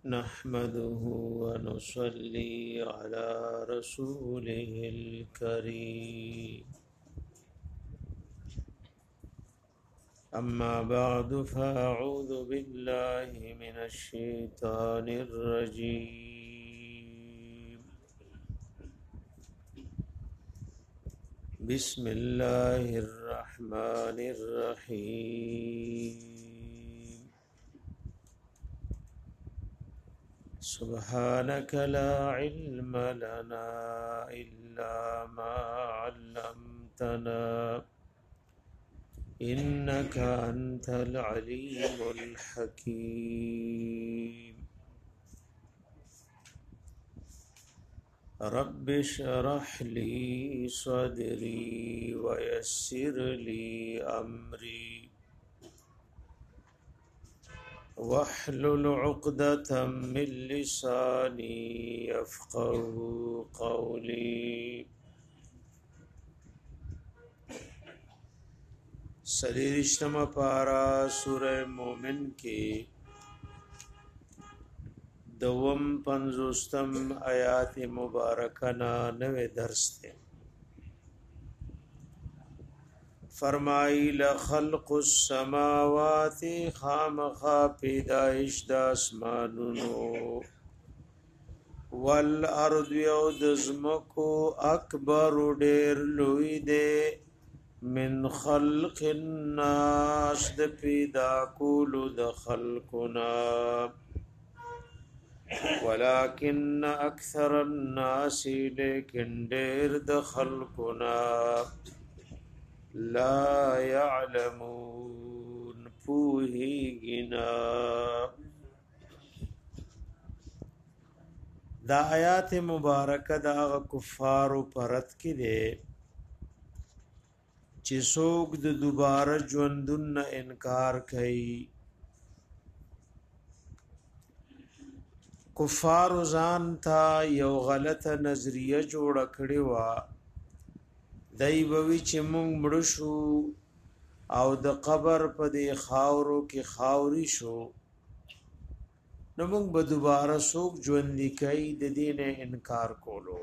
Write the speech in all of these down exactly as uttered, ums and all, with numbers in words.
نحمده ونصلي على رسوله الكريم أما بعد فأعوذ بالله من الشيطان الرجيم بسم الله الرحمن الرحيم سبحانك لا علم لنا إلا ما علمتنا إنك أنت العليم الحكيم رب اشرح لي صدري ويسر لي أمري واحلل عقدة من لساني يفقهوا قولي سلیرشتم پارا سورہ مومن کی دوم پنزوستم آیات مبارکنا نوے درس تے فرمائی لخلق السماوات خامخا پیدائش دا اسمانونو والارض یودزمکو اکبر دیر لوی دے من خلق الناس د پیدا کولو د خلقنا ولكن اکثر الناس لیکن دیر د خلقنا لا يعلمون پوهیگنا دا آیات مبارکه دا کفار پرت کی دے چې څوک د دوباره ژوندون انکار کوي کفار ځان ته یو غلطه نظریه جوړ کړی و دای بوي چې مونږ مړ شو او د قبر په دی خاورو کې خاوري شو نو مونږ به دوباره څوک ژوند کوي د دین انکار کولو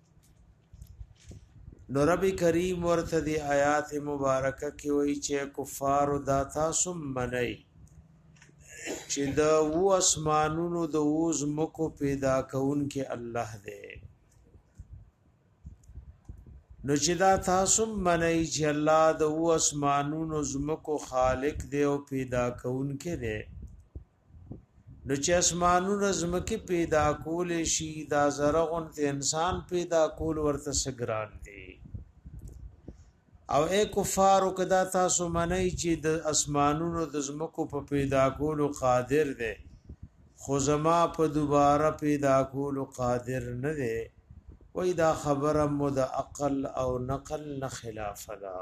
نو رب کریم ورته دی آیات مبارکه کې وایي چې کفار دا تاسو منئ چې د و اسمانونو د وز مکو پیدا کون کې الله دی نو چې دا تاسو منئ چې الله د و اسمانونو زمکو خالق دی او پیدا کون کې دی نو چې اسمانونو زمکه پیدا کول شي دا زرغون ته انسان پیدا کول ورته سګران دی او اے کفارو کدا تاسو منئ چې د اسمانونو د زمکو په پیدا کولو قادر دی خو زما په دوباره پیدا کولو قادر نه دی وای دا خبره مد عقل او نقل نه خلاف ده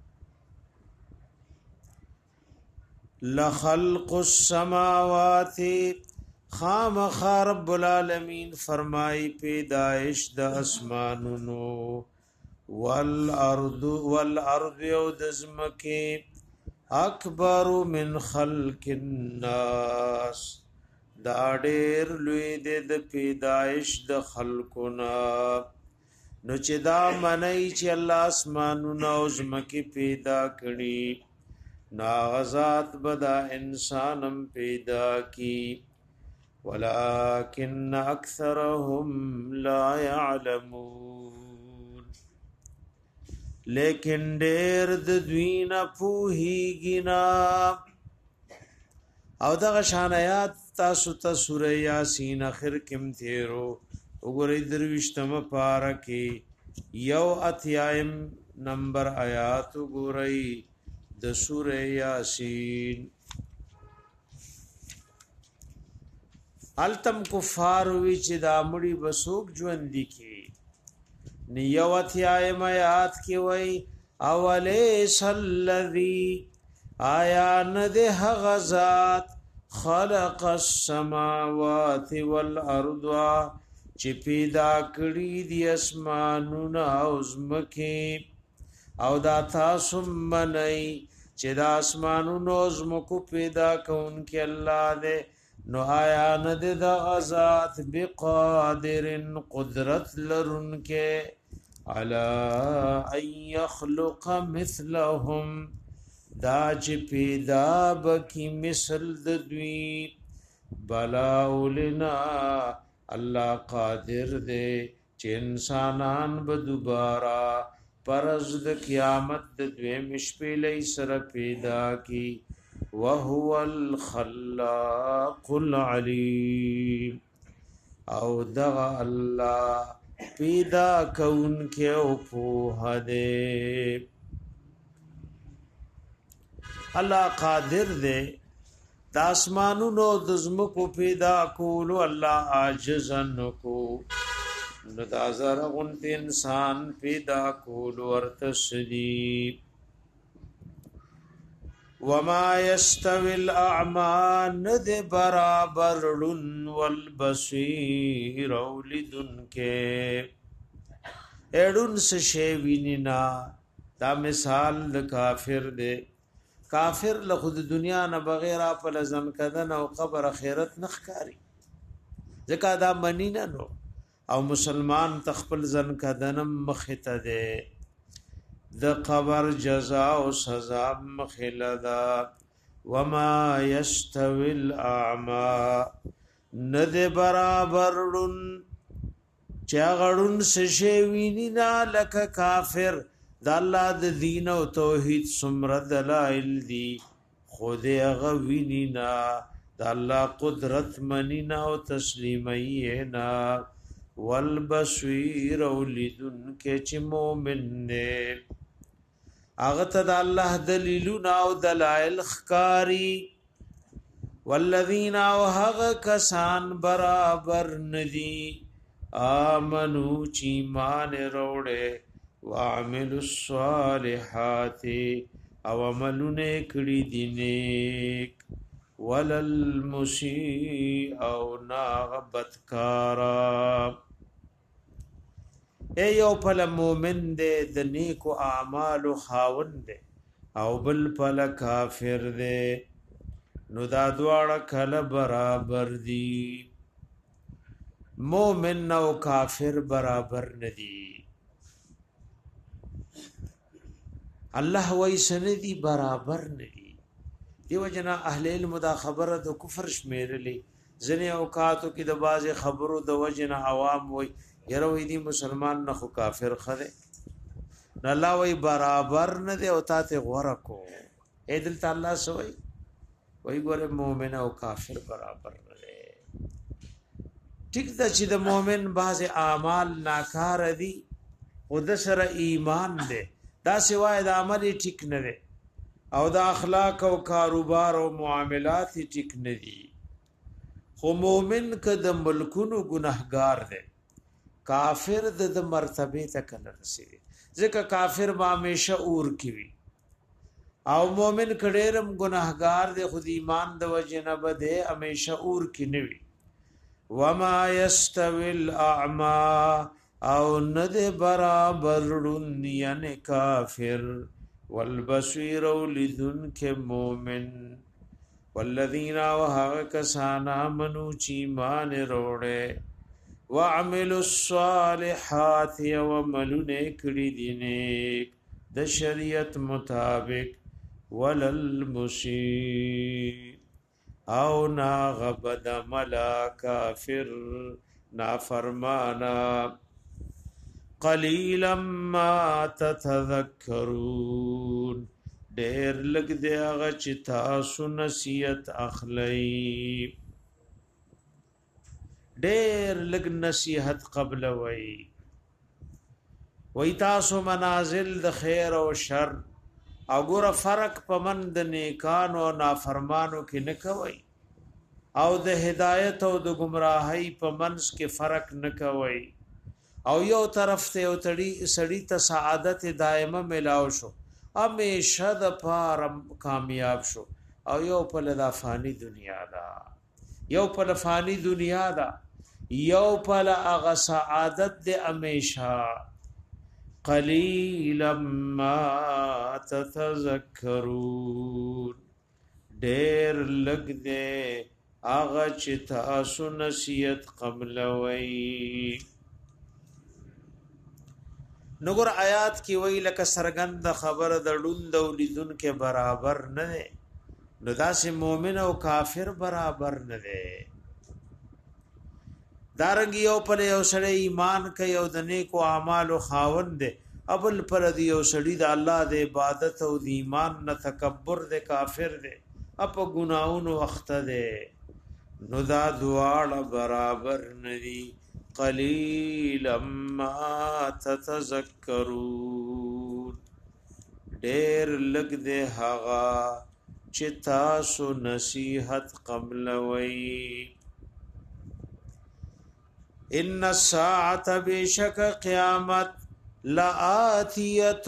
لخلق السماوات خام رب العالمین فرمای پیدائش د اسمانونو والارض والارض یودزمکی اکبر من خلق الناس دا ډیر لوی د پیدائش د خلقنا نو چې دا منای چې الله اسمانونه او زمکی پیدا کړي نا غزاد بدا انسانم پیدا کی ولكن اکثرهم لا يعلمون لیکن ډیر د دوینا پوهیږي او دغه شان آیات تاسو ته سوره یاسین اخر کې تیرو وګورئ درويشتمه پارا کې یو اتیایم نمبر آیات وګورئ د سوره یاسین التم کفار وی چې د امړي بسوک ژوند دي کې نیو اتیایم آیات کې وای اولیس الذی آیا نه غزاد خلق السماوات والارض چې پیدا کړی دی اسمانونه او زمکه او دا تاسو منئ چې دا اسمانونو زمکو پیدا کون کې الله دې نو آیا ند د غزات بقادر قدرت لرن کے علا ان یخلق مثلهم دا چې پیدا بکی مثل د دوی بلا اولنا الله قادر دے چې انسانان به دوباره پرز د قیامت د دویم شپې لې سره پیدا کی وهو الخلاق العلیم او دغه الله پیدا کون کې او په هده الله قادر دے د اسمانونو د زمکو پیدا کولو الله عاجزن کو نو دا زر غنت انسان پیدا کولو ورتسدی وما يستوي الاعمى ند برابر لن والبصير ولدن کے اډون سے وینینا دا مثال د کافر دے کافر له خود دنیا نه بغیر په لزم کدن او قبر اخرت نخکاری ځکه دا منی نه نو او مسلمان تخپل زن کدنم مخته ده د قبر جزاء او سزا مخلدا وما يستوي الاعمى ند برابرن چاغړون سشي وینینا لک کافر د الله د دین او توحید سمر دلائل دی خود هغه وینینا د الله قدرت منینا او تسلیمینا والبصیر ولذن کې چې مؤمن نه هغه ته د الله دلیلونه او دلائل خکاری والذین او هغه کسان برابر ندی آمنو چې ایمان وروړي وعملوا الصالحات او عملونه کړي دي نیک ولل مسیء او ناغبت کارا اے یو پل مومن دے د نیکو اعمال خاوند دے او بل پل کافر دے نو دا دواړه کله برابر دي مومن او کافر برابر ندي الله وای سندي برابر ندي دیو جنا اهل علم دا خبره د کفر شمیرلی ځنه اوقاتو کې د باز خبرو د وجنه عوام وای یره وای دي مسلمان نه خو کافر خره نه الله وای برابر نه دی او تاسو غوړه کو اې دل تعالی سوئی وای ګوره مؤمن او کافر برابر نه دی ټیک دا چې د مؤمن باز اعمال ناکار دي او د سره ایمان دی دا سوای د عمل ټیک نه دی او د اخلاق او کاروبار او معاملات ټیک نه دي خو مؤمن کده ملکونو گناهګار دی کافر د مرتبه تک نه رسیږي ځکه کافر با همیشه اور کی وي او مؤمن کډیرم گناهګار دی خو ایمان د وجه نه بده همیشه اور کی نه وي وما يستوي الاعمى او ند برابر یعنی کافر والبصیر ولذن کے مومن والذین وها کسان آمنو چی مان روڑے وعملوا الصالحات وعملون کړي دي نیک د شریعت مطابق وللمسیء او نا غبد ملا کافر نافرمانا قلیلا ما تتذکرون ډیر لګ دی هغه چې تاسو نصیحت اخلئ ډیر لګ نصیحت قبل وای وای تاسو منازل د خیر او شر او ګور فرق پمن د نیکانو او نافرمانو کې نه کوي او د هدایت او د گمراهۍ پمنس کې فرق نه کوي او یو طرف ته یو تړي سړی ته سعادت دائمه ملاو شو همیشه د پاره کامیاب شو او یو په لدا فانی دنیا دا یو په فانی دنیا دا یو په هغه سعادت د همیشه قلیلا ما تتذکرون ډیر لګ دې اغه چې تاسو نصیحت قبلوي. نګور آیات کې وی لکه سرګند خبر د ډوند او لیدون کې برابر نه ده، نو داسې مؤمن او کافر برابر نه ده. دارنګ یو پر یو سړی ایمان کوي او د نیکو اعمالو خاوند ده، ابل پر دی یو سړی د الله د عبادت او د ایمان نه تکبر ده، کافر ده، اپ ګناونو وخت ده، نو دا دواړه برابر ندي. قلیلا ما تتذکرون، ډیر لګ ده هغه چې تاسو نصیحت قبلوي. ان الساعه بشک قیامت لآتیه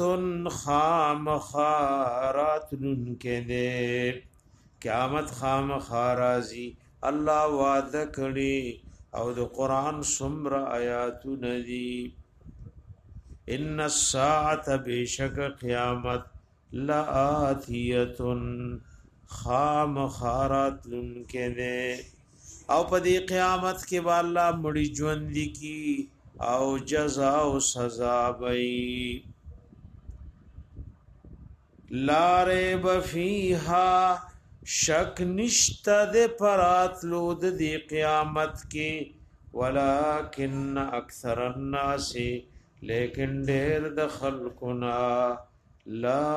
خامخارات لنکده، قیامت خامخارازی الله وعده کړي او د قران سمر آیات ندی. ان الساعه بشک قیامت لآتیه خامخارات لنکده، او په دې قیامت کې به الله مړي ژوند کی او جزاء او سزا وي. لا ریب فیها، شک نشته د پراتلو د دې قیامت کې، ولکن اکثر الناس، لیکن ډېر د خلقنا لا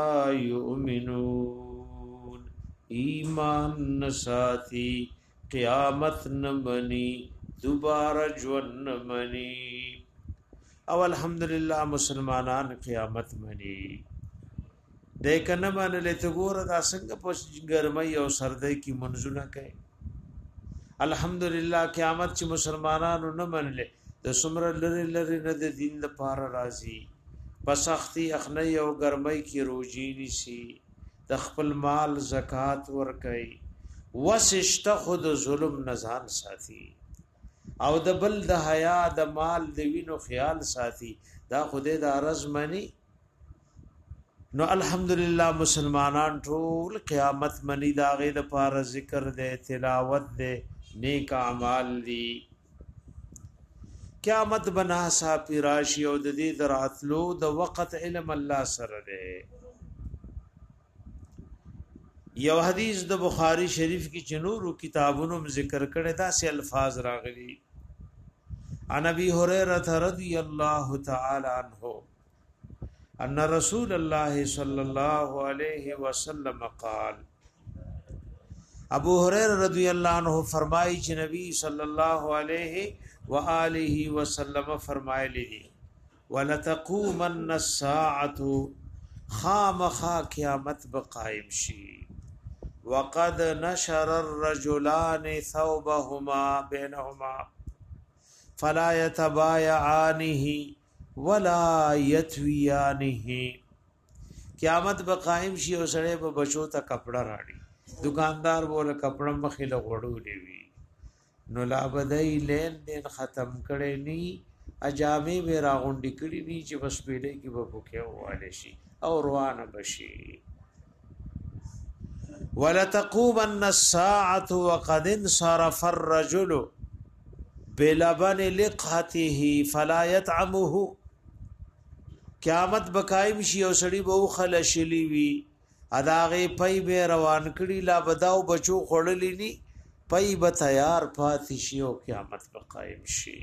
یؤمنون، ایمان نساتی، قیامت نمانی، دوباره ژوند نمانی. او الحمدلله مسلمانان قیامت منی دیکنه باندې ته ګوره دا څنګه په ګرمۍ او سردۍ کې منځونه کوي. الحمدلله قیامت چې مسلمانانو نه منلې د سمره لری لری نه د دین لپاره راځي، په سختي اخنۍ او ګرمۍ کې روزي نيسي، د خپل مال زکات ور کوي، وسشت خود ظلم نزان ساتي، او د بل د حیا د مال د وینو خیال ساتي، دا خوده د ارز منی. نو الحمدلله مسلمانان ټول قیامت منی، دا غي د پاره ذکر دے، تلاوت دے، نیک اعمال دی. قیامت بنا سا پیراشی او د دې دراتلو د وخت علم الله سره دے. یو حدیث د بخاری شریف کی چنورو کتابونو ذکر کړي، دا سه الفاظ راغلي. عن ابي هريره رضي الله تعالى عنه ان رسول الله صلى الله عليه وسلم قال، ابو هريره رضی الله عنه فرمایي چې نبی صلی الله علیه و آله وسلم فرمایلی دي، ولتقومن الساعه، خامخا قیامت بقائم شي، وقد نشر الرجلان ثوبهما بينهما فلا يتبايعانه ولا يتويانه. قیامت به قائم شي او سړی به بچو ته کپڑا راړي، دکاندار بوله کپڑا مخې له غړولې وي، نو لا بدای لین دین ختم کړي ني، اجامه به راغونډي کړي ني چې بس پیډې کې به پوکه واله شي او روانه بشي. ولتقومن الساعه وقد انصرف الرجل بلبن لقحته فلا يطعمه. قیامت بقائم شي او سړی به خلشلی وي، اداغه پي به روان کړي، لا بداو بچو خړلې ني، پي به تیار پاتې شي او قیامت بقائم شي.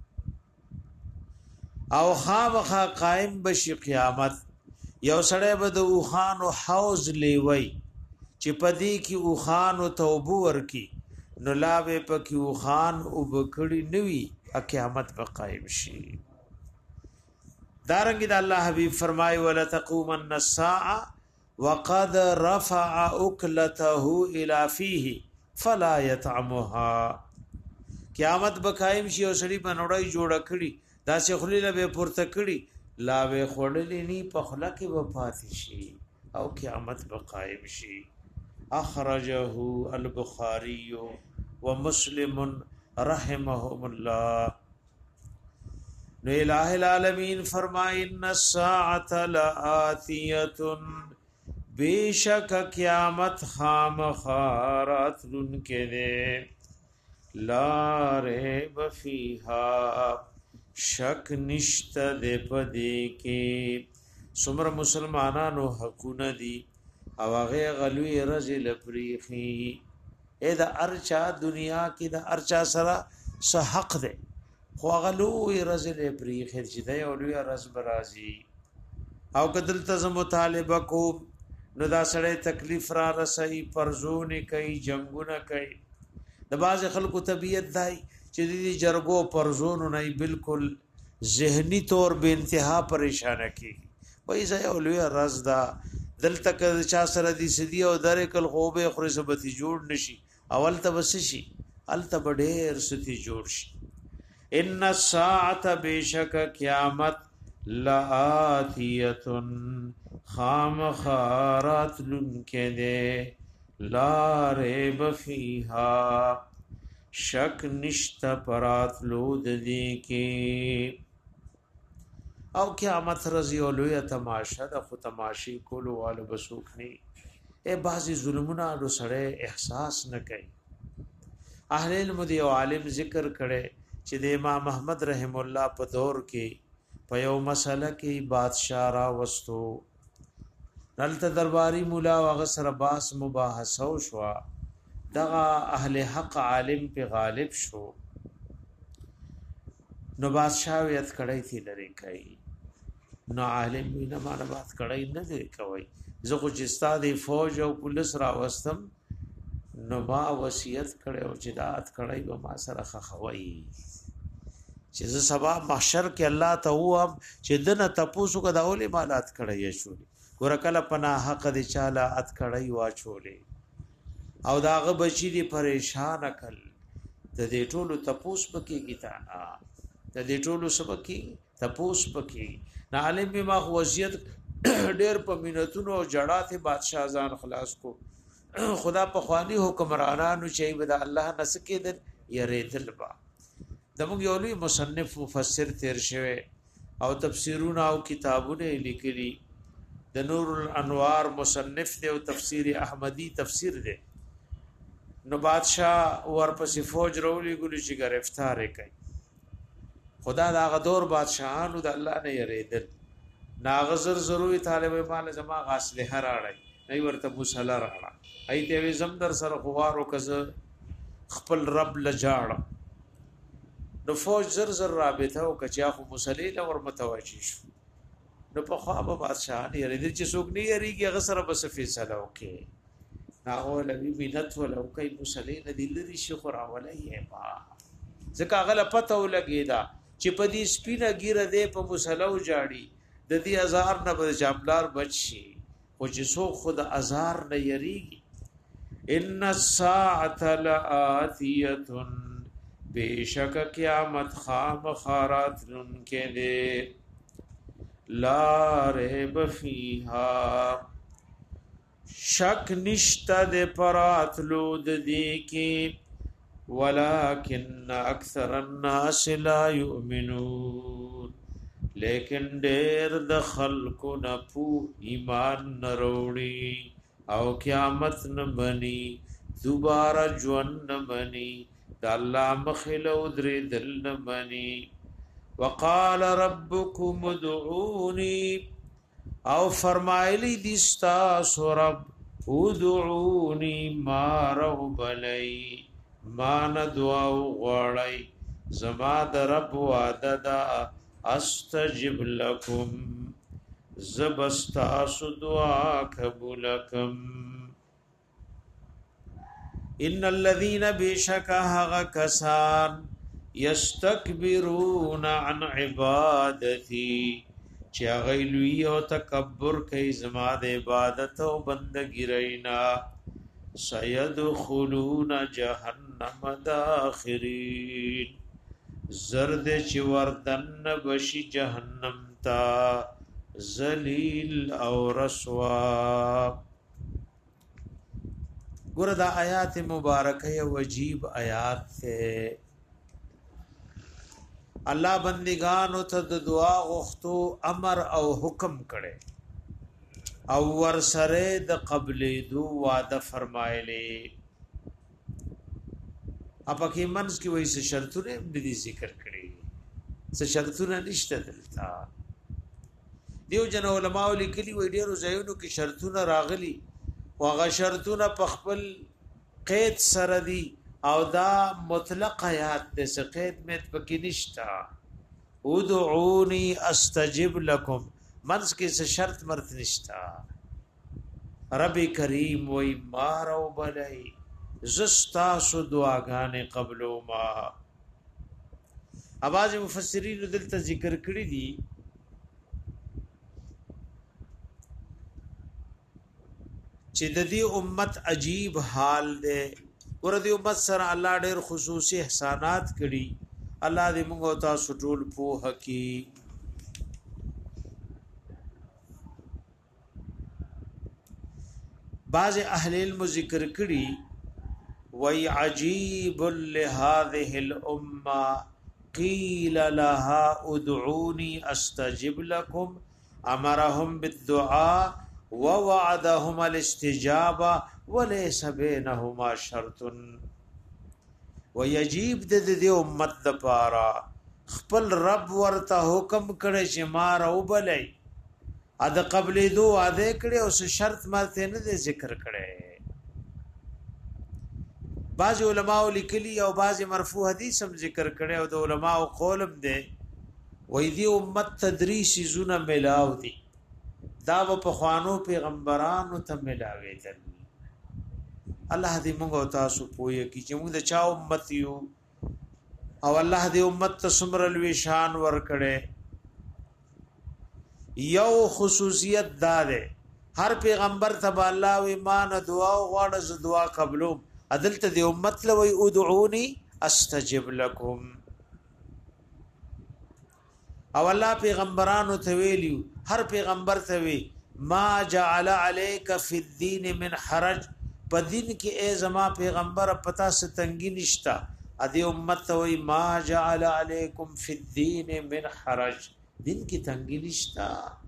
او خامخا قائم بشي قیامت. یو سړی به د اوخان او حوض لیوي چې پدې کې اوخان او توبو ورکی، نو لا به پکې اوخان او بکړی نوي، قیامت بقائم شي. دارنګ د الله حبيب فرمای، ولا تقومن الساعه وقد رفع اكلته الى فيه فلا يطعمها. قیامت بقائم شي او سړي بنوړی جوړ کړي، دا چې خلیله به پورته کړي، لا به خړلې ني، په خله کې به پاتې شي او قیامت بقائم شي. اخرجه البخاري ومسلم رحمهم الله. نو الہ العالمین فرمائے، ان الساعة لآتیت، بیشک قیامت خامخارات لن کے دے. لا ریب فیها شک نشت دے پدے کے سمر مسلمانانو حقونه دي او هغه غلوی رزي لپریخي اې دا ارچا دنیا کې دا ارچا سره سه حق ده خو غلوی رزي لپریخي چې دا یو لوی رز برازي او کدل ته مطالبه کو نو دا سره تکلیف را رسي پرزونه کوي جنگونه کوي د باز خلکو طبيعت دای چې دې جرګو پرزونو نه بالکل ذهني طور به انتها پریشان کی وای زه اولوی راز دا دلته ک چا سره دي سدي او درې کل خوبه خوري سبتي جوړ نشي اول ته بس شي ال ته ډېر ستی جوړ شي ان الساعه بشک قیامت لاتیه خام خارات لنکده لا ریب فیها شک نشت پرات لود دی کی او قیامت رضی اولوی تماشا دا خو تماشی کولو والو بسوک نی اے بعضی ظلمنا لو سڑے احساس نکئی اہل علم دی عالم ذکر کڑے چې د امام احمد رحم الله په دور کې په یو مسله کې بادشاہ را وستو دلته درباری مولا وغه سره باس مباحثه شو دغه اهل حق عالم په غالب شو نو بادشاہ ویت کړی تھی لري کوي نو عالم وینه مانه بات کړی نه دی کوي زه خو چې ستاسو فوج او پولیس را وستم نو ما وصیت کړی او چې دات کړی به ما سره خخوي چې زه سبا محشر کې الله ته وام چې دنه تاسو کو د اولې مالات کړی شو ورکل پنا حق دي چاله ات کړی واچولې او داغه بچی دي پریشان کړ د دې ټولو تپوس پکې کیتا د دې ټولو سبکی تپوس پکې نه عالم ما وصیت ډېر په مينتونو او جړاته بادشاہ ځان خلاص کو خدا په خواني حکمرانانو چې بد الله نسکه دل یریدل با دمو یو لوی مصنف مفسر تیر شوه او تفسیرونه او کتابونه لیکلي د نور الانوار مصنف دی او تفسیر احمدی تفسیر دی نو بادشاہ ورپسې فوج رولي ګل چې گرفتار کړي خدا دا غدور بادشاہانو د الله نه یریدل ناغزر ضروري طالب مال جما غاسله راړی نه ورته مصلا راړه ایته وی زم در سره خوارو کز خپل رب لجاړه نو فوج زر زر رابطه او کچا خو مصلی له ور متوجی شو نو په خوا به بادشاہ نه یری چې څوک نه یریږي هغه سره بس فیصله وکي ناغه لوي مینت ولو کوي مصلی نه دي لري شي خو راولای با ځکه هغه پته ولګی دا چې په دې سپینه ګیره دې په مصلو جاړي د دې هزار نه به جاملار بچي او چې څوک خود هزار نه یریږي ان الساعه لاتیه بیشک قیامت خام خارات لن کې دې لا ریب فیها شک نشتا دے پراتلو دی کی ولکن اکثر الناس لا یؤمنون لیکن ډیر د خلکو نه پو ایمان نروړي او قیامت نه بني دوباره ژوند نه بني د الله مخلو درې دل نه بني وقال ربكم ادعوني او فرمایلی دستا سرب ادعوني ما رغبلی ما ندعا غړی زما د رب وعده دا استجب لكم زبستا دعا قبولکم ان الذين بشكا کسان یستكبرون عن عبادتي چا غیلوی او تکبر کوي زما د عبادت او بندګی رینا سيدخلون جهنم داخرين زرد چې وردن بشي جهنم تا ذلیل او رسوا ګور دا آیات مبارکه او عجیب آیات ته الله بندگانو ته د دعا غوښتو امر او حکم کړي او ور سره د قبلې دو وعده فرمایلی اپا کې منس کې وایي څه شرطونه دې ذکر کړي څه شرطونه نشته دلته دیو جن علماء لیکلي وي ډیرو ځایونو کې شرطونه راغلي واغه شرطونه په خپل قید سره دي او دا مطلق آیات دې څه قید مت پکې نشتا ادعوني استجب لكم منس کې څه شرط مرت نشتا رب کریم وای مارو بلای زستا سو دعاګانې قبلو ما اواز مفسرین دلته ذکر کړی دي چې د دې امت عجیب حال دی ور دې امت سره الله ډېر خصوصي احسانات کړي الله دې موږ او تاسو ټول په حقي بعض اهل علم ذکر کړي وای عجیب لهذه الامه قيل لها ادعوني استجب لكم امرهم بالدعاء ووعدهم الاستجابه وليس بينهما شرط ويجيب د دې امت د پاره خپل رب ورته حکم کړي چې مار او بلای ا د قبل دو اده کړي او شرط مرته نه ذکر کړي بعض علماء لیکلي او بعض مرفوع حدیث هم ذکر کړي او د علماء قولم دي وې دې امت تدریس زونه ملاو دي دا په خوانو پیغمبرانو ته ملاوي دي الله دې موږ او تاسو پوهه کی چې موږ د چا امت یو او الله دې امت ته سمر الوی شان ور کړي یو خصوصیت دار هر پیغمبر ته الله و ایمان دعا او غواړه ز دعا قبلو عدالت دې امت لوي ادعوني استجب لكم او الله پیغمبرانو ته ویلیو هر پیغمبر ته وی ما جعل عليك في الدين من حرج په دین کې ای زما پیغمبر پتا ستنګی نشتا ا دې امت ته وی ما جعل عليكم في الدين من حرج دین کې تنګی نشتا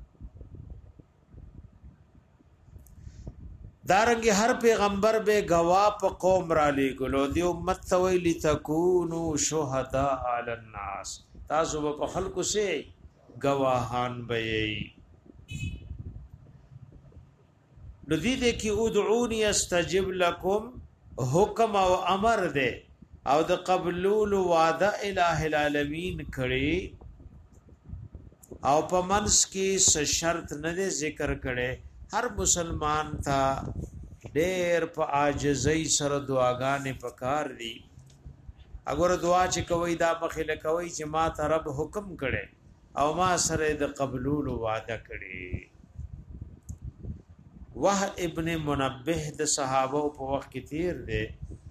دارنګ هر پیغمبر به گواه په قوم را لګلو دی امت ته وی لتكونوا شهداء على الناس تاسو په خلکو سه گواهان بې لذي دې کې ادعوني استجب لكم حکم او امر دې او د قبول وعده الہ العالمین کړي او په منس کې څه شرط نه ذکر کړي هر مسلمان تا ډېر په عاجزۍ سره دعاګانې پکار دي اگر دعا چې کوي دا مخله کوي چې ما ته رب حکم کړي او ما سره د قبول وعده کړي وه ابن منبه د صحابه په وخت کې تیر دی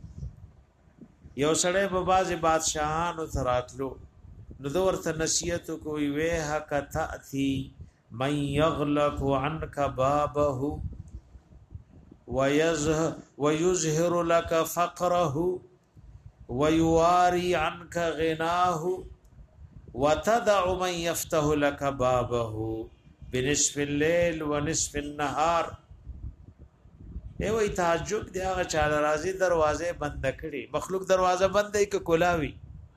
یو سړی په باز بادشاہانو تراتلو نو د ورته نصیحت کوي وه حق تاتی من يغلق عنك بابه ويظهر ويظهر لك فقره ويواري عنك غناه وتدع من يفتح لك بابه بنصف الليل ونصف النهار ای وای تعجب دی هغه چاله راځي دروازه بند کړي مخلوق دروازه بند ای ک کولاوي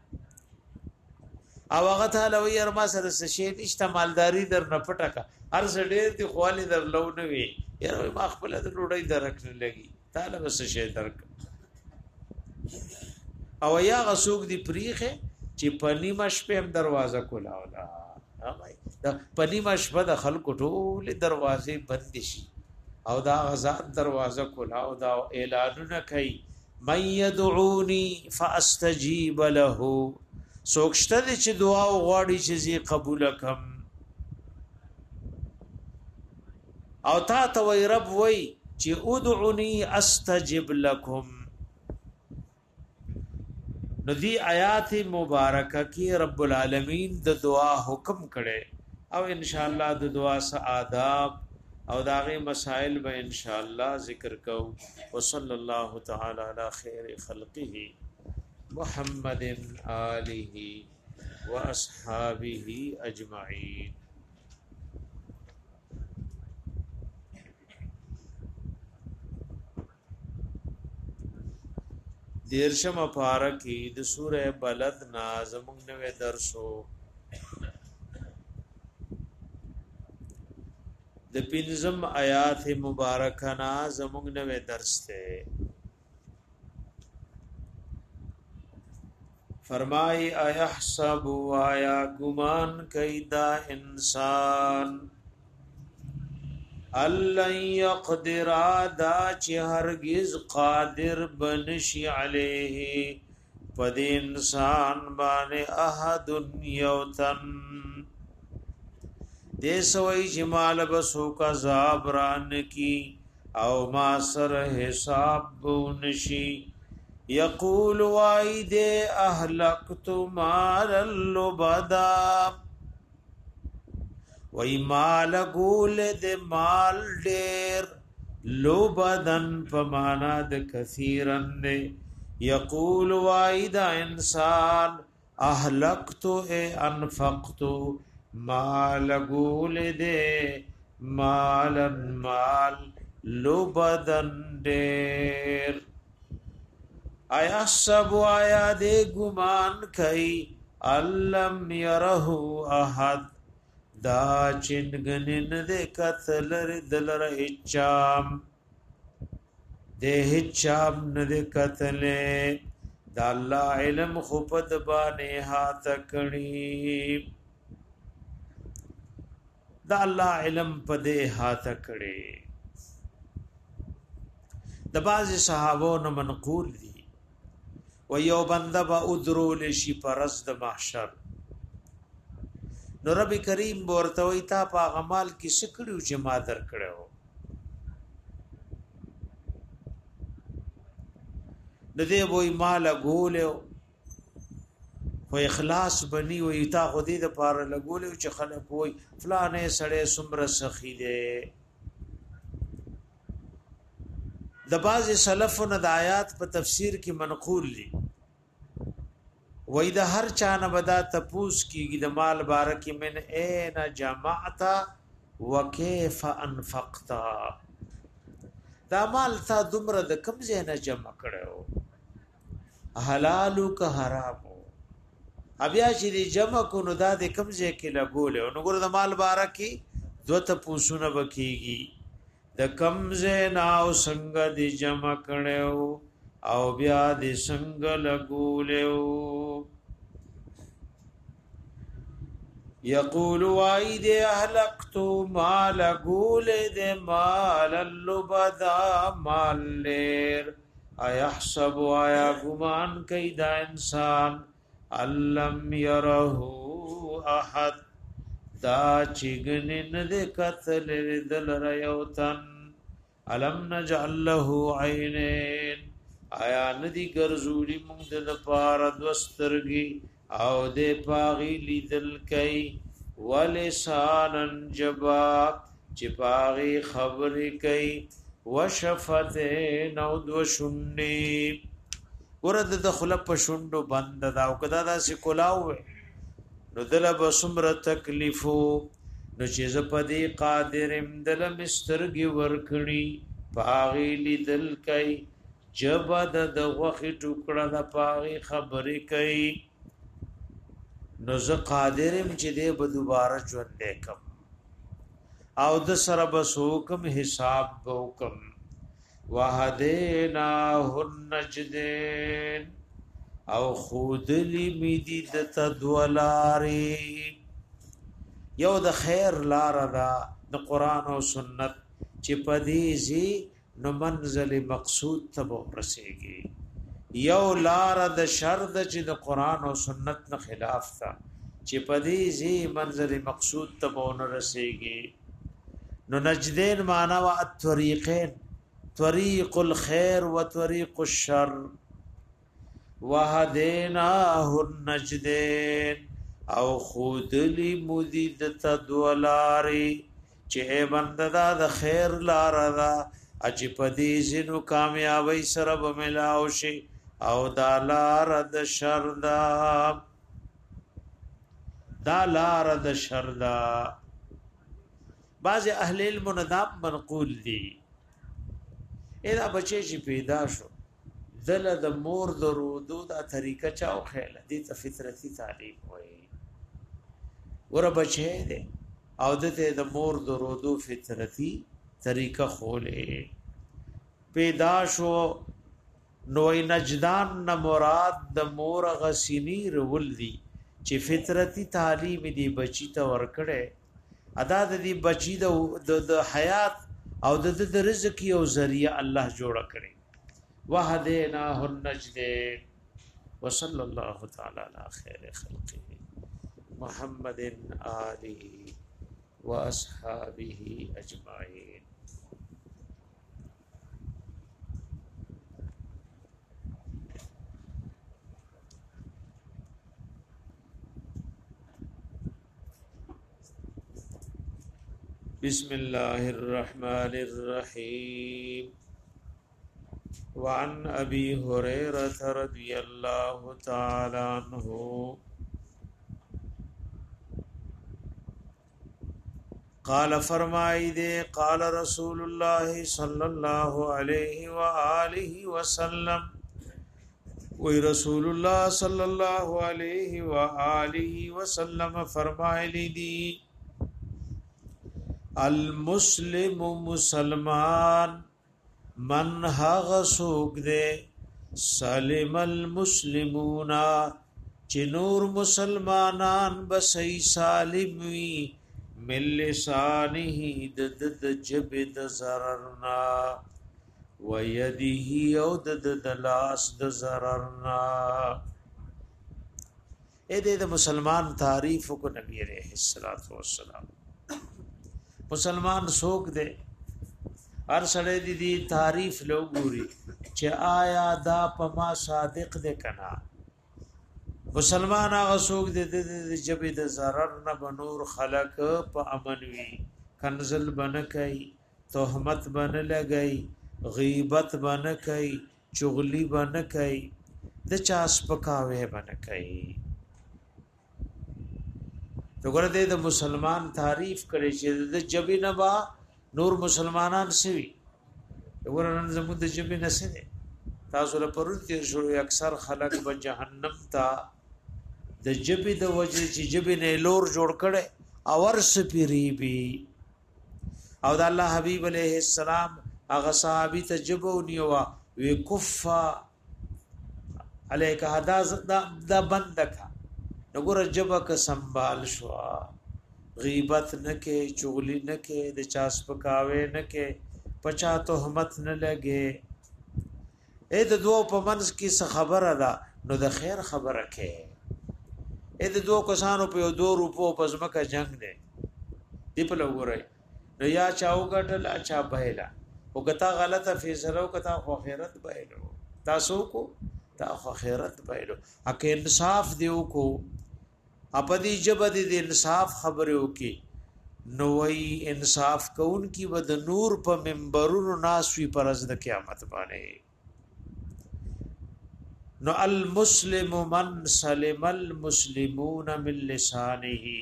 او هغه تعالی وی ارما سره شي نشته مالداری در نه پټکا هر څه ډېر دی خوالی در لو نه وي یاره ما خپل د لوړی درک نه لګي تعالی بس شي درک او یا غسوک دی پریخه چې پنی مش په هم دروازه کولاولا هاي د پنی مش په د خلکو ټول دروازې بند شي او دا غزاد دروازه کولاو دا اعلانونه کوي من يدعوني فاستجيب له سوکشته دې چې دعا وغواړي چې زی قبول کم او تا ته وی رب وی چې ادعوني استجب لكم نو دی آیات مبارکه کې رب العالمین د دعا حکم کړي او ان شاء الله د دعا س آداب او داغه مسائل به ان شاء الله ذکر کو وصلی الله تعالی علی خیر خلقه محمد آله واصحابه اجمعین دیرشم پارکی د سوره بلد نا زمونږ نوې درسو د پنځم آیات مبارکه نا زمونږ نوې درس ته فرمای ایحسب آیا گمان کیدا انسان الله يقدر دا چې هرگز قادر بنشي عليه پد انسان باندې احد یوتن دې سوې جمال بسو کا زابران کی او ما سر حساب بونشي یقول واید اهلکت مال اللبدا وی مال گول د مال ډیر لبدن فمانا د کثیرن دے یقول واید انسان اهلکت اے انفقت مال گول دے مالن مال لبدن ډیر آیا سب آیا دے گمان کئی علم یرہ احد دا چنگنن دے قتلر دلر اچام دے اچام ندے قتلے دا اللہ علم خفت بانے ہاتھ کڑی دا اللہ علم پدے ہاتھ کڑی دا بعض صحابون منقول دی و یو بنده با ادرول شي پرز د محشر نو رب کریم ورته تا په غمال کې سکړو چې ما در کړو د دې وې مال غولیو خو اخلاص بني و ایتا خو دې د پاره لګولیو چې خلک وې فلانه سړې سمره سخی دې د بعض سلفونو د آیات په تفسیر کې منقول دي وای د هر چا نه بدا تپوس کیږي د مال بارک من اين جمعت وكيف انفقت دا مال تا دومره د کم ځای نه جمع کړو حلال که حرام بیا چې جمع کو نو دا د کم ځای کې لګول نو ګور د مال بارک دوه تپوسونه وکيږي د کمزه ناو څنګه دی جمع کړو او بیا دی څنګه لګولیو یقول واید اهلکت مال غول د مال اللبدا مال لیر ایحسب آیا گمان کیدا انسان علم یره احد دا چگنن دے قتل دل ریوتن علم نجعل له عینین آیا ندی گرزولی مونگ دل پارد وسترگی او دے پاغی لیدل کئی ولسانن جباب چی پاغی خبری کئی وشفتین او دو شنی ورد دخل پا شندو بند دا او کدا دا سی کلاوے نو دل بسمر تکلیفو نو چیز پدی قادرم دل مسترگی ورکنی پاغی لی دل کئی جبد د غوخی ټوکړه د پاغی خبرې کئی نو ز قادرم چې دې به دوباره ژوند وکم او د سره بسوکم حساب وکم وهدینا النجدین او خودلی میدی د تدولاری یو د خیر لار دا د قران او سنت چې پدې زی نو منزل مقصود ته ورسیږي یو لار د شر د چې د قران او سنت نه خلاف تا چې پدې زی منزل مقصود ته ورسیږي نو نجدین معنا وا الطريقين طريق الخير وطريق الشر وهديناه النجدين او خودلی مدید تدولاری چې بنددا د خیر لار دا اچ پدی زینو کامیابی سره به ملاو شي او دا لار د شر دا دا لار د شر دا بعض اهل علم نداب منقول دي اذا بچی چې پیدا شو دل د مور درودو دا طریقه چاو خیل دي ته فطرتي تعلیم وایي ور بچي دي او دته د مور درودو فطرتي طریقه خولې پیدا شو نوې نجدان نه مراد د مور غسینی رول دي چې فطرتي تعلیم دی بچی ته ورکړي ادا د دې بچی د حیات او د رزق یو ذریعہ الله جوړ کړي وهديناه النجدين وصلى الله تعالى على خير خلقه محمد آله واصحابه اجمعين. بسم الله الرحمن الرحيم. وعن ابي هريره رضي الله تعالى عنه قال فرمائے دے قال رسول الله صلى الله عليه واله وسلم وی رسول الله صلى الله عليه واله وسلم فرمائے دی المسلم مسلمان من هغ سوک دے سلم المسلمون چی نور مسلمانان بسی سالم وی من لسانه دد د جب د ضررنا ویده او دد د لاس د ضررنا. اے دے د مسلمان تعریف کو نبی علیہ الصلوۃ والسلام. مسلمان سوک دے هر سړی دی دی تعریف لو ګوري چې آیا دا پما صادق دے کنا. مسلمان هغه سوک دے د جبې د zarar نه بنور خلق په امن وی کنزل بن کوي تهمت بن لګي غیبت بن کوي چغلی بن کوي د چاس پکاوي بن کوي. وګوره د مسلمان تعریف کړي چې د جبې نه با نور مسلمانان سوي. وګوره نن زموږ د جبې نه سره تاسو له پرونتي شو اکثر خلک به جهنم ته د جبې د وجه چې جبې نه لور جوړ کړي اور سپيري بي او د الله حبيب عليه السلام هغه صحابي ته جبو نیوا وی کفا علیک هدا د بندکا نګور جبا ک سنبال شو غیبت نکه چغلی نکه د چاس پکاوي نکه پچا تهمت نه لګي. اې د دوه په منځ کې څه خبره ده نو د خیر خبره کې. اې د دوه کسانو په دوه روپو په ځمکه جنگ دی دی په لګورای نو یا چاو ګټل اچھا بهلا او کتا غلطه فیصله کتا خو خیرت بهلو تاسو کو تا خو خیرت بهلو اکه انصاف دیو کو اپدی جبد د انصاف خبرو کی نوئی انصاف کون کی ود نور په منبرونو ناسوی پرز د قیامت باندې. نو المسلم من سلم المسلمون من لسانه.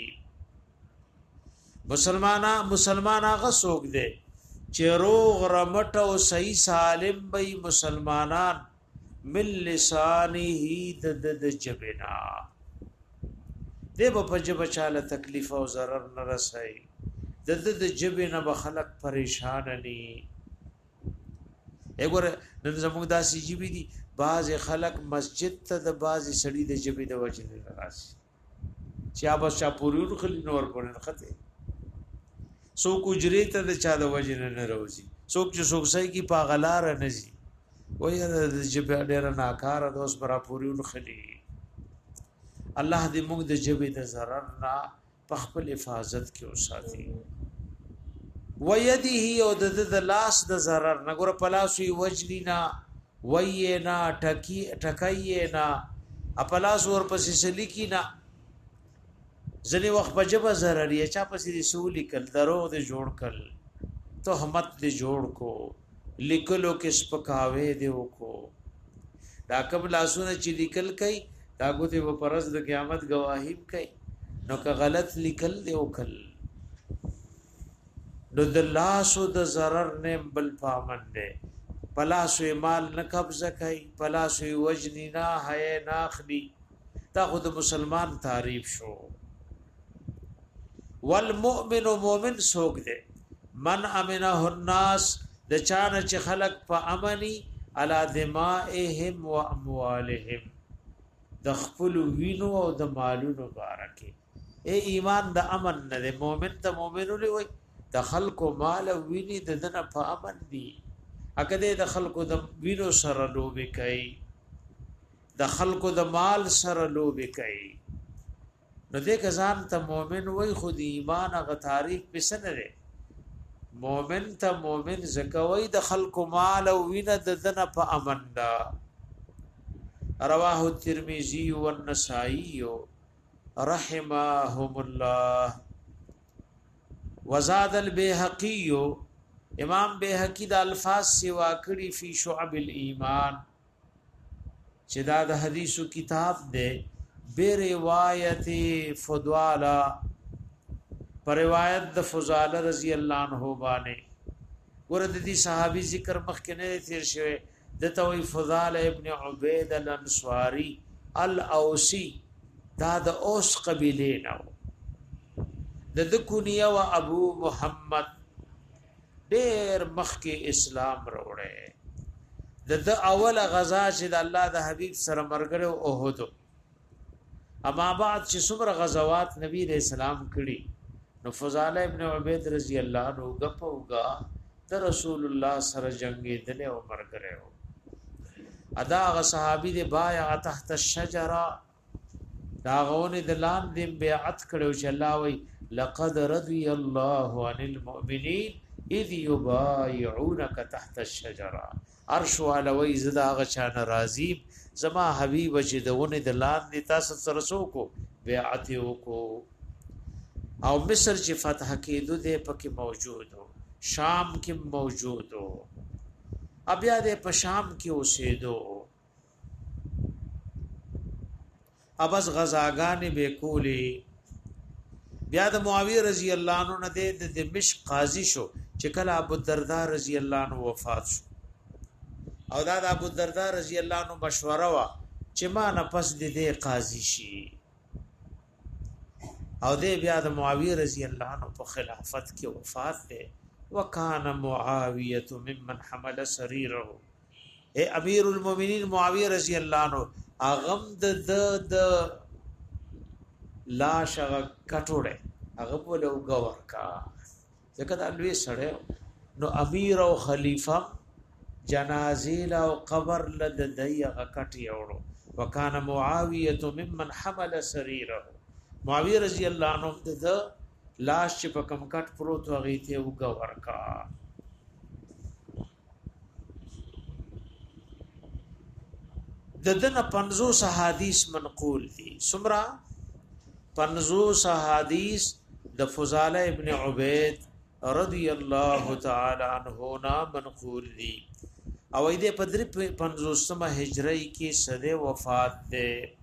مسلمانا مسلمان هغه څوک دی چې روغ رمټ او صحیح سالم وي مسلمانان من لسانه د د جبنا دیو په جب چاله تکلیف او ضرر نه رسای د د جبې نه به خلق پریشان ني. وګوره نن زموږ داسې جبې دي بعض خلق مسجد ته د بعض سړي د جبې د وجه نه راسي چې ابا شاپورون خلی نور پرن خته سو کوجری ته د چا د وجه نه راوځي څوک چې څوک سای کی پاغلار نه زی وای د جبې ډیر ناکار د اوس برا پورون خلی. الله دې موږ د جبې د zarar نه په خپل حفاظت کې وساتي. ويده او د لاس د zarar نه ګور پلاسوي وجلینا وینا ټکی ټکاینا خپلاس ور پسې سلیکی نه ځنی وخت په جبه zarar یې چا پسې رسول کل دروغ دې جوړ کل تهمت دې جوړ کو لیکلو کې سپکاوي دې وکړو دا کوم لاسونه چې لیکل کای داغو ته په پرز د قیامت گواهی کوي نو که غلط لیکل دی وکل نو د لاس او د zarar نه بل پامن دی پلاسو مال نه قبضه کوي پلاسو وجنی نه حیا نه اخلي دا خود مسلمان تعریف شو والمؤمن مؤمن سوق دے من امنه الناس د چانه چې خلق په امني علی دمائهم و اموالهم د خپل وینو او د مالونو بارکه اے ایمان د امن نه مؤمن ته مؤمن وي د خلق مال او ویني د دنه په امن دي اګه د خلکو د وینو سره لوبي کوي د خلکو د مال سره لوبي کوي نو دې کزان ته مؤمن وای خو د ایمان غ تعریف پسند لري مؤمن ته مؤمن زکوي د خلکو مال او وینه د دنه په امن دا رواه الترمذي والنسائي رحمهم الله وزاد البيهقي امام بیهقی د الفاظ سوا کړي فی شعب الایمان چې دا د حدیثو کتاب دی به روایت فضاله پر روایت د فضاله رضی الله عنه باندې ورته دي صحابي ذکر مخکې نه تیر شوی د توي فضاله ابن عبید الانصاری الاوسی دا د اوس قبیله نو د د کونیه و ابو محمد ډیر مخکې اسلام وروړي د د اول غزا چې د الله د حبيب سره مرګره او احد اما بعد چې څومره غزوات نبی رسول الله کړي نو فضاله ابن عبید رضی الله عنه غپوګه د رسول الله سره جنگي دل او مرګره ادا غ صحابي د بایع تحت الشجره دا غونه د لاندې بیعت کړو چې الله وی لقد رضي الله عن المؤمنين اذ يبايعونك تحت الشجره عرش علوي زدا غچان راضي زما حبيب چې دونه د لاندې تاسو سره سوکو بیعت وکړو او مصر چې فتح کېدو د پکې موجود وو شام کې موجود وو بیا د په شام کې اوسېدو ابس غزاګانې به کولې بیا د معاویه رضی الله عنه نه د دمشق قاضي شو چې کله ابو الدرداء رضی الله عنه وفات شو او دا د ابو الدرداء رضی الله عنه مشوره وا چې ما نه پس د دې قاضي شي او د بیا د معاویه رضی الله عنه په خلافت کې وفات ده وکانه معاویه ممن حمل سريره اے امیر المؤمنین معاویه رضی الله عنه اغم د د لا شغ کټوړه هغه په لو غور کا ځکه دا لوی سره نو امیر او خلیفہ جنازې او قبر لد دایغه کټ یوړو وکانه معاویه ممن حمل سريره معاویه رضی الله عنه د لاش چې په کم کټ پروت وغی ته وګور کا د دنه پنځوس حدیث منقول دي سمرا پنځوس حدیث د فضاله ابن عبید رضی الله تعالی عنہ نا منقول دي او دې په درې پنځوسمه هجری کې صده وفات ده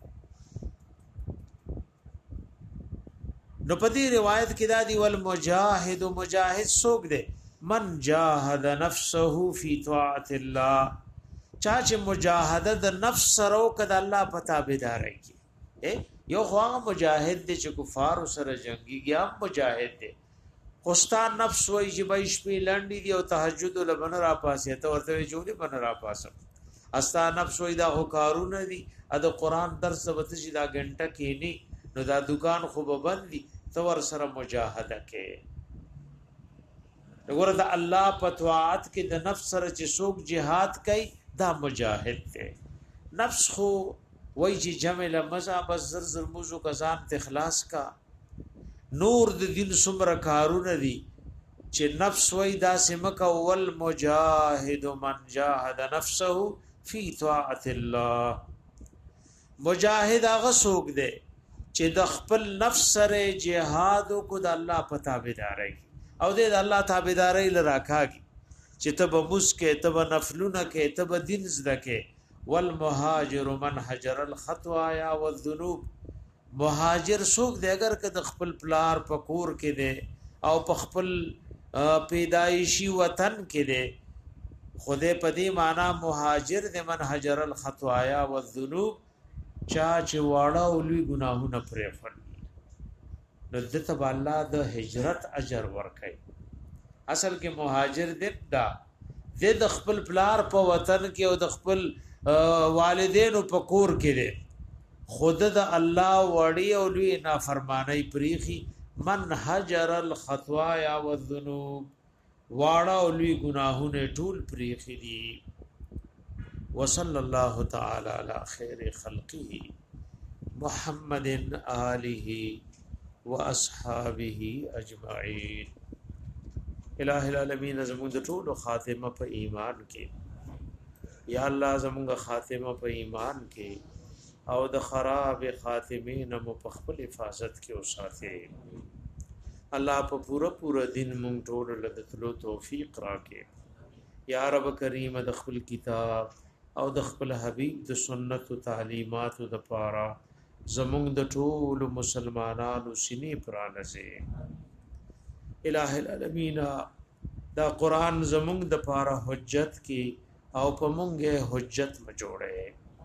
نو په دې روایت کې دا دی ول مجاهد مجاهد سوق ده من جاهد نفسه فی طاعت الله چا چې مجاهده د نفس سره کده الله پتا بيداري کی یو خو مجاهد دي چې کفار سره جنگي یا مجاهد دي خوستان نفس وای چې بایش په لنډي دی او تهجد لبن را پاسه ته ورته جوړي بن را پاسه استا نفس وای دا هو کارونه دي د قران درس وته چې دا غنټه کې ني نو دا دکان خو بندي تو ور سره مجاهده کې وګوره د الله په طاعت کې د نفس سره چې څوک jihad کوي دا مجاهد دی نفس خو وای چې جمع لمزه بس زر زر موزو کزان ته اخلاص کا نور د دین سمره کارونه دي چې نفس وای دا سمک اول مجاهد من جاهد نفسه فی طاعت الله مجاهد هغه څوک دی چې د خپل نفس سره جهاد کو د الله په تابعداري او د الله تابعداري لراکاږي چې تب مسکه تب نفلونه کې تب دین زده کې والمهاجر من هجر الخطايا والذنوب مهاجر څوک دی اگر که د خپل پلار پکور کې دی او په خپل پیدایشي وطن کې دی خدای پدی معنا مهاجر د من هجر الخطايا والذنوب چا چې واړه او لوی ګناهونه پرې فل نو دته الله د هجرت اجر ورکړي. اصل کې مهاجر دې دا د خپل پلار په وطن کې او د خپل والدینو په کور کې دي خود د الله وړي او لوی نافرمانی پریخي من هجر الخطايا والذنوب واړه او لوی ګناهونه ټول پریخي دي. وصلى الله تعالى على خير خلقه محمد آله واصحابه اجمعين. الہ العالمین زموږ د ټول خاتمه په ایمان کې یا الله زموږ خاتمه په ایمان کې او د خراب خاتمین مو په خپل حفاظت کې اوساته. الله په پورا پورا دین مونږ ټول له تلو توفیق راکې یا رب کریم د خپل کتاب او د خپل حبیب د سنت او تعلیمات د پاره زموږ د ټول مسلمانانو سینې پرانځي. الہ العالمین دا قران زموږ د پاره حجت کې او په مونږه حجت م جوړه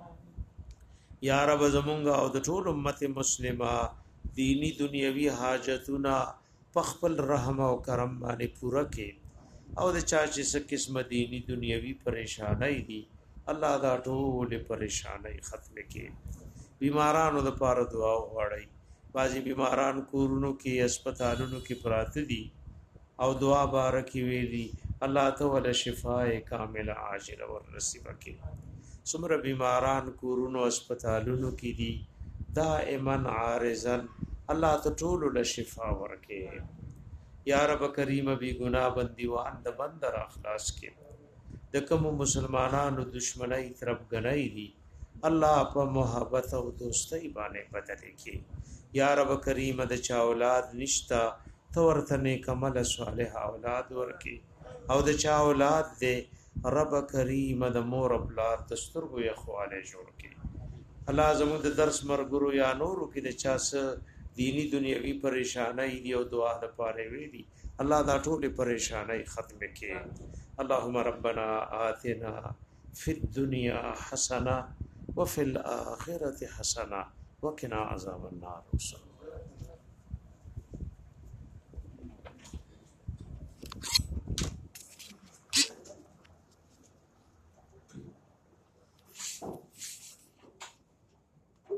یا رب زموږ او د ټول امت مسلمه دینی دنیوي حاجتونه په خپل رحم او کرم باندې پوره کې او د چا چې څه قسم دینی دنیوي پریشانای دي الله دا ټول پریشانای ختم کې. بیمارانو د پاره دعا وغواړي. بعضی بیماران کورونو کې هسپتالونو کې پراته دي او دعا بارکی ویلي الله تعالی شفاء کامله عاجله ورنصیب کړي. څومره بیماران کورونو هسپتالونو کې دي دائما عارضا الله تعالی له شفاء ورکړي. یا رب کریم بی گناہ بندیوان د بندر اخلاص کې د کوم مسلمانانو دشمنی طرف غنۍ دي الله په محبت او دوستۍ باندې بدل کړي. یا رب کریم د چا اولاد نشتا تو ورته نیک عمل صالح اولاد ورکړي او د چا اولاد دې رب کریم د مور بلار دستورغو یخواله جوړ کړي. الله زموږ د درس مرګرو یا نورو کې د چا څه دینی دنیوي پریشانای دی او دعا د پاره وی دی الله دا ټول پریشانای ختم کړي. اللهم ربنا آتنا فی الدنيا حسنه وفي الاخره حسنه وقنا عذاب النار.